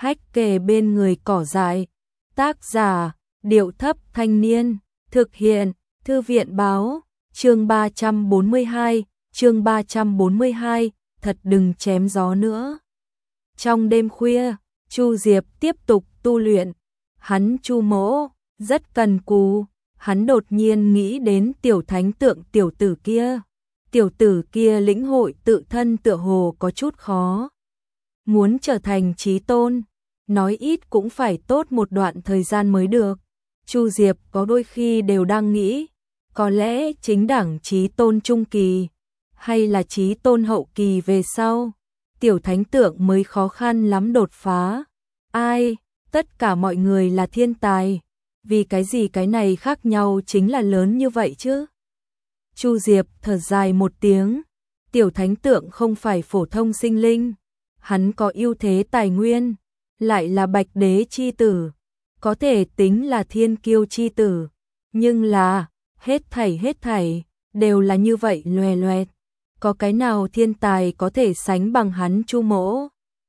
Hách kề bên người cỏ dại. Tác giả, Điệu Thấp Thanh Niên. Thực hiện, Thư viện Báo. Chương 342, chương 342, thật đừng chém gió nữa. Trong đêm khuya, Chu Diệp tiếp tục tu luyện. Hắn Chu Mỗ rất cần cù, hắn đột nhiên nghĩ đến tiểu thánh tượng tiểu tử kia. Tiểu tử kia lĩnh hội tự thân tựa hồ có chút khó. Muốn trở thành chí tôn, nói ít cũng phải tốt một đoạn thời gian mới được. Chu Diệp có đôi khi đều đang nghĩ, có lẽ chính đẳng chí tôn trung kỳ, hay là chí tôn hậu kỳ về sau, tiểu thánh tượng mới khó khăn lắm đột phá. Ai, tất cả mọi người là thiên tài, vì cái gì cái này khác nhau chính là lớn như vậy chứ? Chu Diệp thở dài một tiếng, tiểu thánh tượng không phải phổ thông sinh linh, hắn có ưu thế tài nguyên, lại là bạch đế chi tử, có thể tính là thiên kiêu chi tử, nhưng là hết thảy đều là như vậy loè loẹt, có cái nào thiên tài có thể sánh bằng hắn Chu Mỗ?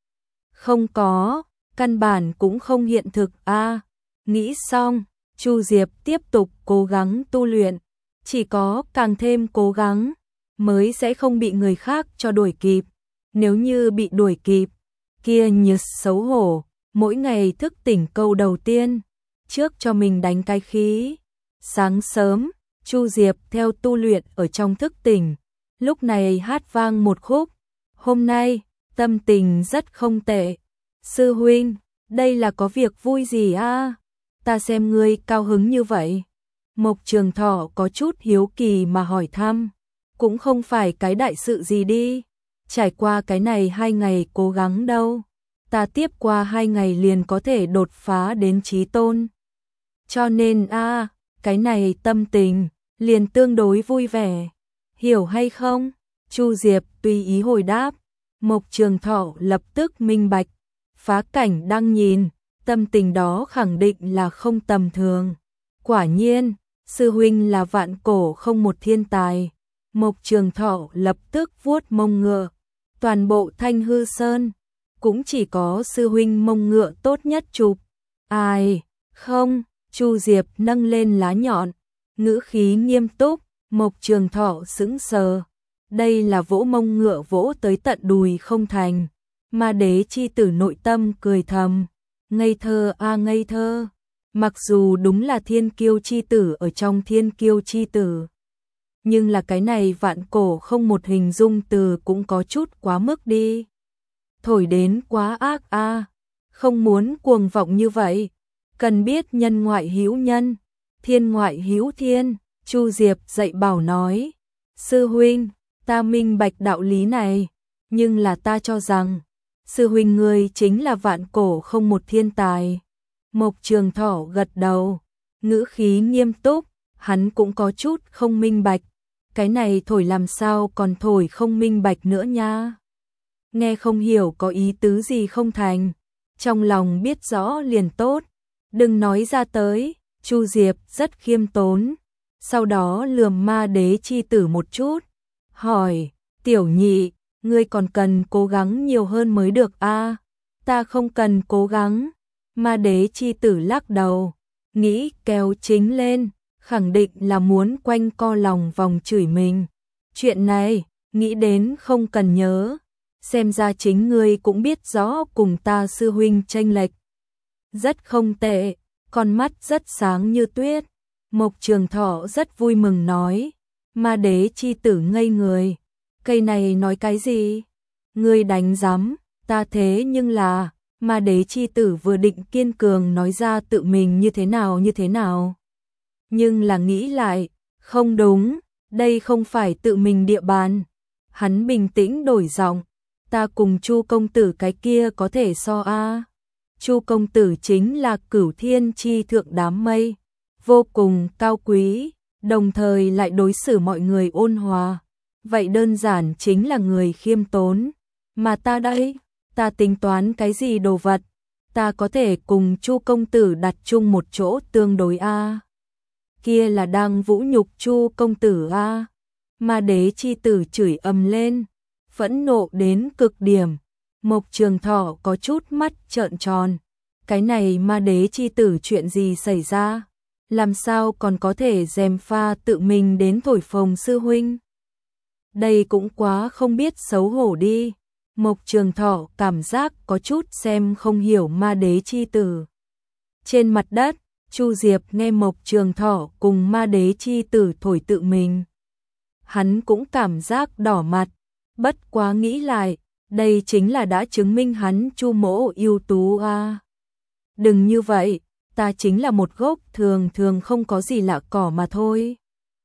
Không có, căn bản cũng không hiện thực a. Nghĩ xong, Chu Diệp tiếp tục cố gắng tu luyện, chỉ có càng thêm cố gắng mới sẽ không bị người khác cho đuổi kịp, nếu như bị đuổi kịp, kia nhật xấu hổ. Mỗi ngày thức tỉnh câu đầu tiên, trước cho mình đánh cái khí. Sáng sớm, Chu Diệp theo tu luyện ở trong thức tỉnh, lúc này hát vang một khúc. Hôm nay, tâm tình rất không tệ. Sư huynh, đây là có việc vui gì a? Ta xem ngươi cao hứng như vậy. Mộc Trường Thọ có chút hiếu kỳ mà hỏi thăm. Cũng không phải cái đại sự gì đi. Trải qua cái này 2 ngày cố gắng đâu. Ta tiếp qua 2 ngày liền có thể đột phá đến chí tôn. Cho nên cái này tâm tình liền tương đối vui vẻ. Hiểu hay không? Chu Diệp tùy ý hồi đáp. Mộc Trường Thọ lập tức minh bạch. Phá cảnh đang nhìn, tâm tình đó khẳng định là không tầm thường. Quả nhiên, sư huynh là vạn cổ không một thiên tài. Mộc Trường Thọ lập tức vuốt mông ngựa. Toàn bộ Thanh Hư Sơn cũng chỉ có sư huynh mông ngựa tốt nhất chụp. Ai, không, Chu Diệp nâng lên lá nhọn, ngữ khí nghiêm túc. Mộc Trường Thọ sững sờ. Đây là vỗ mông ngựa vỗ tới tận đùi không thành. Ma đế chi tử nội tâm cười thầm. Ngây thơ ngây thơ. Mặc dù đúng là thiên kiêu chi tử ở trong thiên kiêu chi tử, nhưng là cái này vạn cổ không một hình dung từ cũng có chút quá mức đi. Thổi đến quá ác không muốn cuồng vọng như vậy. Cần biết nhân ngoại hữu nhân, thiên ngoại hữu thiên. Chu Diệp dạy bảo nói. Sư huynh, ta minh bạch đạo lý này, nhưng là ta cho rằng sư huynh ngươi chính là vạn cổ không một thiên tài. Mộc Trường Thọ gật đầu, ngữ khí nghiêm túc, hắn cũng có chút không minh bạch. Cái này thổi làm sao còn thổi không minh bạch nữa nha. Nghe không hiểu có ý tứ gì không thành, trong lòng biết rõ liền tốt, đừng nói ra tới. Chu Diệp rất khiêm tốn, sau đó lườm ma đế chi tử một chút, hỏi, tiểu nhị, ngươi còn cần cố gắng nhiều hơn mới được Ta không cần cố gắng. Ma đế chi tử lắc đầu, nghĩ kéo chính lên, khẳng định là muốn quanh co lòng vòng chửi mình. Chuyện này, nghĩ đến không cần nhớ, xem ra chính ngươi cũng biết rõ cùng ta sư huynh chênh lệch. Rất không tệ, con mắt rất sáng như tuyết. Mộc Trường Thọ rất vui mừng nói. Ma đế chi tử ngây người. Cây này nói cái gì? Ngươi đánh rắm, ta thế nhưng là... Ma đế chi tử vừa định kiên cường nói ra tự mình như thế nào. Nhưng là nghĩ lại, không đúng, đây không phải tự mình địa bàn. Hắn bình tĩnh đổi giọng, ta cùng Chu công tử cái kia có thể so Chu công tử chính là cửu thiên chi thượng đám mây, vô cùng cao quý, đồng thời lại đối xử mọi người ôn hòa. Vậy đơn giản chính là người khiêm tốn. Mà ta đây, ta tính toán cái gì đồ vật, ta có thể cùng Chu công tử đặt chung một chỗ tương đối Kia là đang vũ nhục Chu công tử Ma đế chi tử chửi ầm lên, phẫn nộ đến cực điểm. Mộc Trường Thọ có chút mắt trợn tròn. Cái này ma đế chi tử chuyện gì xảy ra? Làm sao còn có thể gièm pha tự mình đến thổi phồng sư huynh? Đây cũng quá không biết xấu hổ đi. Mộc Trường Thọ cảm giác có chút xem không hiểu ma đế chi tử. Trên mặt đất, Chu Diệp nghe Mộc Trường Thọ cùng ma đế chi tử thổi tự mình. Hắn cũng cảm giác đỏ mặt, bất quá nghĩ lại, đây chính là đã chứng minh hắn Chu mỗ ưu tú a. Đừng như vậy, ta chính là một gốc thường thường không có gì lạ cỏ mà thôi.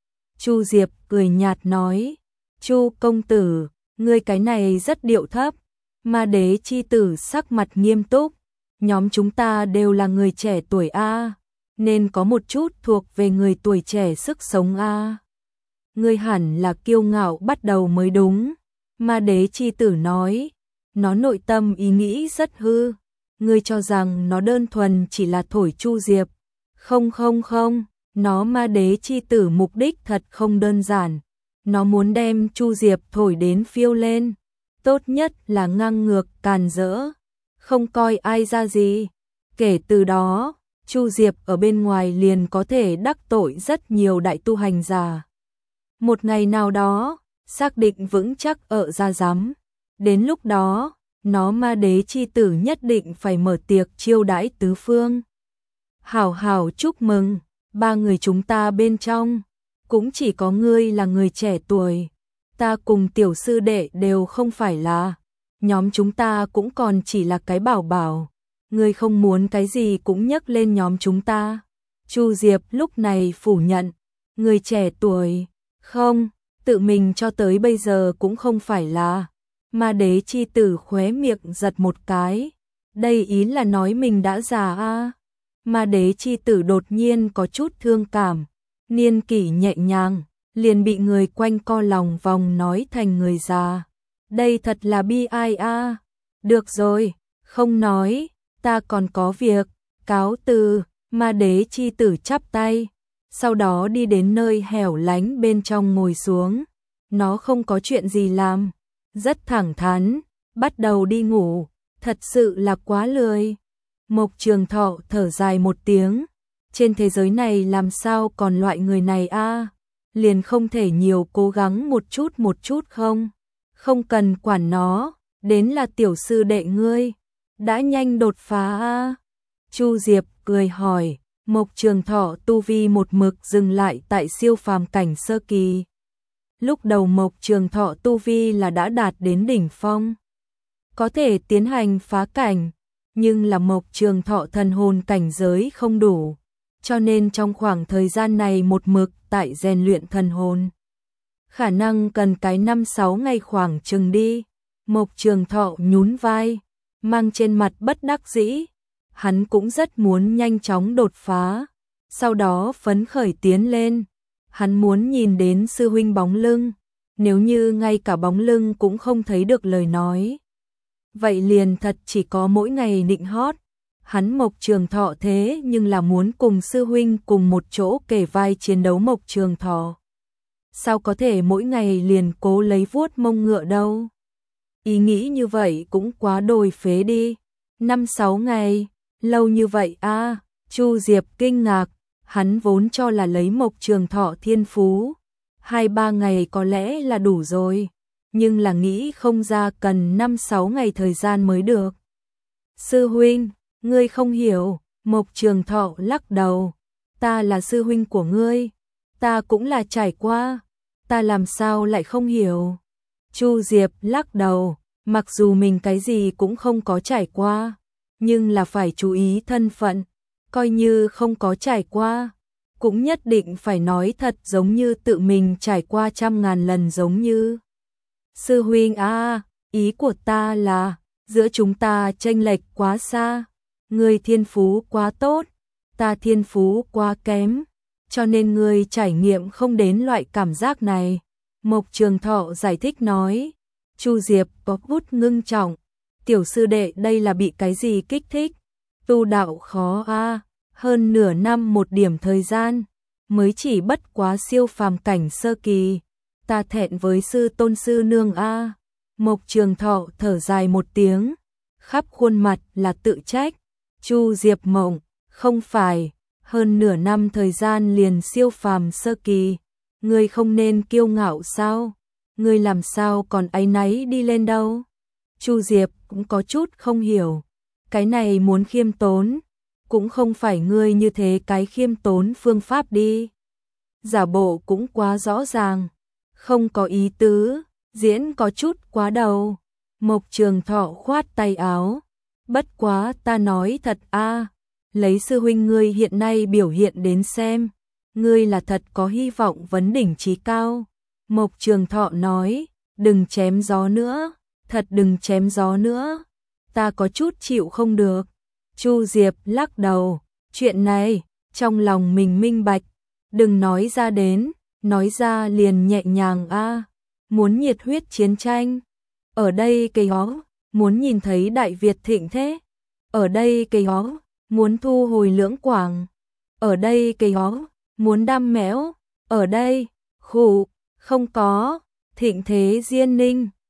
Chu Diệp cười nhạt nói, Chu công tử, ngươi cái này rất điệu thấp. Ma đế chi tử sắc mặt nghiêm túc, nhóm chúng ta đều là người trẻ tuổi a, nên có một chút thuộc về người tuổi trẻ sức sống a. Ngươi hẳn là kiêu ngạo bắt đầu mới đúng. Ma đế chi tử nói, nó nội tâm ý nghĩ rất hư. Ngươi cho rằng nó đơn thuần chỉ là thổi Chu Diệp. Không không không, nó ma đế chi tử mục đích thật không đơn giản. Nó muốn đem Chu Diệp thổi đến phiêu lên. Tốt nhất là ngang ngược càn rỡ, không coi ai ra gì. Kể từ đó, Chu Diệp ở bên ngoài liền có thể đắc tội rất nhiều đại tu hành giả. Một ngày nào đó, xác định vững chắc ở ra giám. Đến lúc đó, nó ma đế chi tử nhất định phải mở tiệc chiêu đãi tứ phương. Hảo hảo chúc mừng, ba người chúng ta bên trong, cũng chỉ có ngươi là người trẻ tuổi. Ta cùng tiểu sư đệ đều không phải là, nhóm chúng ta cũng còn chỉ là cái bảo bảo. Ngươi không muốn cái gì cũng nhắc lên nhóm chúng ta. Chu Diệp lúc này phủ nhận, người trẻ tuổi, không, tự mình cho tới bây giờ cũng không phải là. Ma đế chi tử khóe miệng giật một cái, đây ý là nói mình đã già a. Ma đế chi tử đột nhiên có chút thương cảm, niên kỷ nhẹ nhàng, liền bị người quanh co lòng vòng nói thành người già. Đây thật là bi ai a. Được rồi, không nói, ta còn có việc, cáo từ. Ma đế chi tử chắp tay, sau đó đi đến nơi hẻo lánh bên trong ngồi xuống. Nó không có chuyện gì làm, rất thẳng thắn, bắt đầu đi ngủ, thật sự là quá lười. Mộc Trường Thọ thở dài một tiếng, trên thế giới này làm sao còn loại người này a? Liền không thể nhiều cố gắng một chút không? Không cần quản nó, đến là tiểu sư đệ ngươi, đã nhanh đột phá a. Chu Diệp cười hỏi, Mộc Trường Thọ tu vi một mực dừng lại tại siêu phàm cảnh sơ kỳ. Lúc đầu Mộc Trường Thọ tu vi là đã đạt đến đỉnh phong, có thể tiến hành phá cảnh, nhưng là Mộc Trường Thọ thần hồn cảnh giới không đủ, cho nên trong khoảng thời gian này một mực tại rèn luyện thần hồn. Khả năng cần cái 5-6 ngày khoảng chừng đi. Mộc Trường Thọ nhún vai, mang trên mặt bất đắc dĩ. Hắn cũng rất muốn nhanh chóng đột phá, sau đó phấn khởi tiến lên. Hắn muốn nhìn đến sư huynh bóng lưng, nếu như ngay cả bóng lưng cũng không thấy được lời nói, vậy liền thật chỉ có mỗi ngày nịnh hót. Hắn Mộc Trường Thọ thế nhưng là muốn cùng sư huynh cùng một chỗ kề vai chiến đấu. Mộc Trường Thọ sao có thể mỗi ngày liền cố lấy vuốt mông ngựa đâu? Ý nghĩ như vậy cũng quá đồi phế đi. 5-6 ngày, lâu như vậy a? Chu Diệp kinh ngạc, hắn vốn cho là lấy Mộc Trường Thọ thiên phú, 2-3 ngày có lẽ là đủ rồi, nhưng là nghĩ không ra cần 5-6 ngày thời gian mới được. Sư huynh, ngươi không hiểu. Mộc Trường Thọ lắc đầu, ta là sư huynh của ngươi, ta cũng là trải qua, ta làm sao lại không hiểu. Chu Diệp lắc đầu, mặc dù mình cái gì cũng không có trải qua, nhưng là phải chú ý thân phận, coi như không có trải qua, cũng nhất định phải nói thật giống như tự mình trải qua 100.000 lần giống như. Sư huynh a, ý của ta là, giữa chúng ta chênh lệch quá xa, ngươi thiên phú quá tốt, ta thiên phú quá kém, cho nên ngươi trải nghiệm không đến loại cảm giác này. Mộc Trường Thọ giải thích nói. Chu Diệp có bút ngưng trọng, tiểu sư đệ đây là bị cái gì kích thích? Tu đạo khó a, hơn nửa năm một điểm thời gian, mới chỉ bất quá siêu phàm cảnh sơ kỳ, ta thẹn với sư tôn sư nương a. Mộc Trường Thọ thở dài một tiếng, khắp khuôn mặt là tự trách. Chu Diệp Mộng, không phải, hơn nửa năm thời gian liền siêu phàm sơ kỳ, ngươi không nên kiêu ngạo sao? Ngươi làm sao còn áy náy đi lên đâu? Chu Diệp cũng có chút không hiểu, cái này muốn khiêm tốn, cũng không phải ngươi như thế cái khiêm tốn phương pháp đi. Giả bộ cũng quá rõ ràng, không có ý tứ, diễn có chút quá đầu. Mộc Trường Thọ khoát tay áo, bất quá ta nói thật a, lấy sư huynh ngươi hiện nay biểu hiện đến xem, ngươi là thật có hy vọng vấn đỉnh chí cao. Mộc Trường Thọ nói, đừng chém gió nữa, thật đừng chém gió nữa, ta có chút chịu không được. Chu Diệp lắc đầu, chuyện này, trong lòng mình minh bạch, đừng nói ra đến, nói ra liền nhẹ nhàng a. Muốn nhiệt huyết chiến tranh, ở đây cây hó, muốn nhìn thấy Đại Việt thịnh thế, ở đây cây hó, muốn thu hồi Lưỡng Quảng, ở đây cây hó, muốn đam mẽo, ở đây, khụ, không có, thịnh thế Diên Ninh,